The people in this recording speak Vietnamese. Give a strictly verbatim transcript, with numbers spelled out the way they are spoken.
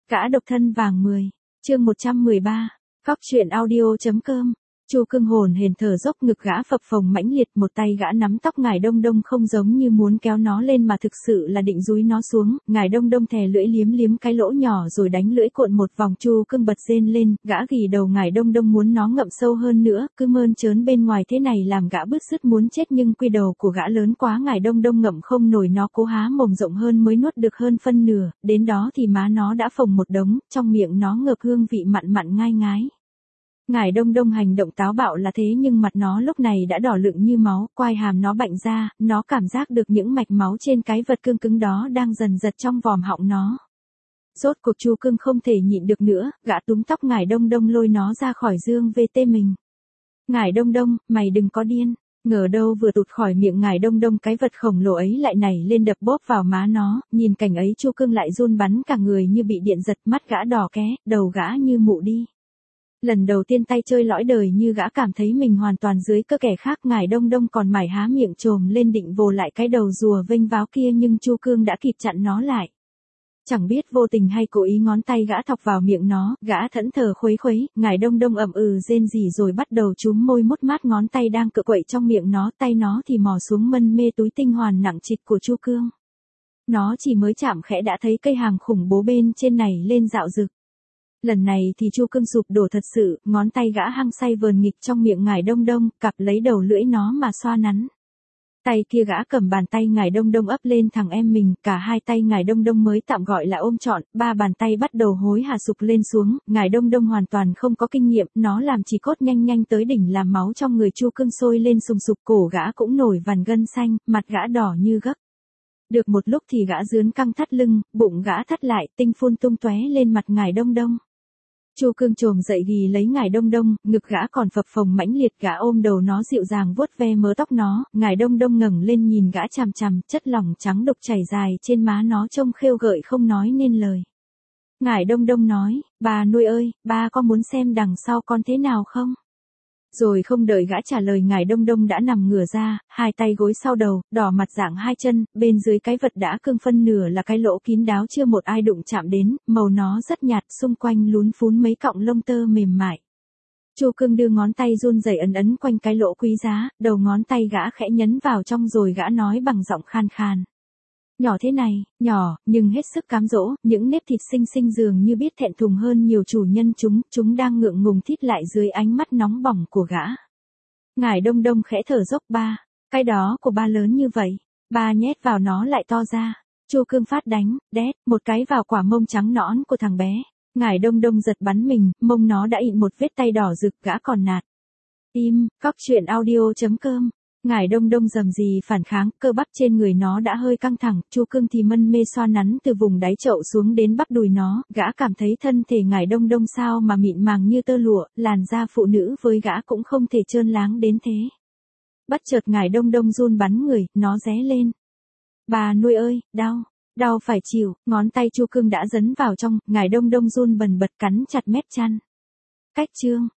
Gã độc thân vàng mười, chương một trăm mười ba, Cóc truyện audio.com. Chu Cương hồn hển thở dốc, ngực gã phập phồng mãnh liệt, một tay gã nắm tóc Ngải Đông Đông không giống như muốn kéo nó lên mà thực sự là định dúi nó xuống. Ngải Đông Đông thè lưỡi liếm liếm cái lỗ nhỏ rồi đánh lưỡi cuộn một vòng. Chu Cương bật rên lên, gã ghì đầu Ngải Đông Đông muốn nó ngậm sâu hơn nữa, cứ mơn trớn bên ngoài thế này làm gã bứt rứt muốn chết, nhưng quy đầu của gã lớn quá, Ngải Đông Đông ngậm không nổi, nó cố há mồm rộng hơn mới nuốt được hơn phân nửa, đến đó thì má nó đã phồng một đống, trong miệng nó ngợp hương vị mặn mặn ngai ngái. Ngải Đông Đông hành động táo bạo là thế nhưng mặt nó lúc này đã đỏ lựng như máu, quai hàm nó bạnh ra, nó cảm giác được những mạch máu trên cái vật cương cứng đó đang dần giật trong vòm họng nó. Rốt cuộc Chu Cương không thể nhịn được nữa, gã túm tóc Ngải Đông Đông lôi nó ra khỏi giường vê tê mình. Ngải Đông Đông, mày đừng có điên. Ngờ đâu vừa tụt khỏi miệng Ngải Đông Đông, cái vật khổng lồ ấy lại nảy lên đập bóp vào má nó, nhìn cảnh ấy Chu Cương lại run bắn cả người như bị điện giật, mắt gã đỏ ké, đầu gã như mụ đi. Lần đầu tiên tay chơi lõi đời như gã cảm thấy mình hoàn toàn dưới cơ kẻ khác. Ngải Đông Đông còn mải há miệng trồm lên định vồ lại cái đầu rùa vênh váo kia, nhưng Chu Cương đã kịp chặn nó lại. Chẳng biết vô tình hay cố ý, ngón tay gã thọc vào miệng nó, gã thẫn thờ khuấy khuấy, Ngải Đông Đông ậm ừ rên rỉ rồi bắt đầu chúm môi mút mát ngón tay đang cựa quậy trong miệng nó, tay nó thì mò xuống mân mê túi tinh hoàn nặng trịch của Chu Cương. Nó chỉ mới chạm khẽ đã thấy cây hàng khủng bố bên trên này lên dạo rực. Lần này thì Chu Cương sụp đổ thật sự, ngón tay gã hăng say vờn nghịch trong miệng Ngải Đông Đông, cặp lấy đầu lưỡi nó mà xoa nắn. Tay kia gã cầm bàn tay Ngải Đông Đông ấp lên thằng em mình, cả hai tay Ngải Đông Đông mới tạm gọi là ôm trọn, ba bàn tay bắt đầu hối hả sụp lên xuống. Ngải Đông Đông hoàn toàn không có kinh nghiệm, nó làm chỉ cốt nhanh nhanh tới đỉnh làm máu trong người Chu Cương sôi lên sùng sục, cổ gã cũng nổi vằn gân xanh, mặt gã đỏ như gấc. Được một lúc thì gã rướn căng thắt lưng, bụng gã thắt lại, tinh phun tung tóe lên mặt Ngải Đông Đông. Chu Cương trồm dậy ghì lấy Ngải Đông Đông, ngực gã còn phập phồng mãnh liệt, gã ôm đầu nó dịu dàng vuốt ve mớ tóc nó. Ngải Đông Đông ngẩng lên nhìn gã chằm chằm, chất lỏng trắng đục chảy dài trên má nó trông khêu gợi không nói nên lời. Ngải Đông Đông nói, bà nuôi ơi, ba có muốn xem đằng sau con thế nào không? Rồi không đợi gã trả lời, Ngải Đông Đông đã nằm ngửa ra, hai tay gối sau đầu, đỏ mặt dạng hai chân, bên dưới cái vật đã cương phân nửa là cái lỗ kín đáo chưa một ai đụng chạm đến, màu nó rất nhạt, xung quanh lún phún mấy cọng lông tơ mềm mại. Chu Cương đưa ngón tay run rẩy ấn ấn quanh cái lỗ quý giá, đầu ngón tay gã khẽ nhấn vào trong rồi gã nói bằng giọng khan khan. Nhỏ thế này, nhỏ, nhưng hết sức cám dỗ, những nếp thịt xinh xinh dường như biết thẹn thùng hơn nhiều chủ nhân chúng, chúng đang ngượng ngùng thít lại dưới ánh mắt nóng bỏng của gã. Ngải Đông Đông khẽ thở dốc, ba, cái đó của ba lớn như vậy, ba nhét vào nó lại to ra. Chu Cương phát đánh, đét, một cái vào quả mông trắng nõn của thằng bé. Ngải Đông Đông giật bắn mình, mông nó đã ịn một vết tay đỏ rực, gã còn nạt. Im, Cóc truyện audio.com. Ngải Đông Đông rầm rì phản kháng, cơ bắp trên người nó đã hơi căng thẳng, Chu Cương thì mân mê xoa nắn từ vùng đáy chậu xuống đến bắp đùi nó, gã cảm thấy thân thể Ngải Đông Đông sao mà mịn màng như tơ lụa, làn da phụ nữ với gã cũng không thể trơn láng đến thế. Bất chợt Ngải Đông Đông run bắn người, nó ré lên. Bà nuôi ơi, đau, đau phải chịu, ngón tay Chu Cương đã dấn vào trong, Ngải Đông Đông run bần bật cắn chặt mép chăn. Cách chương.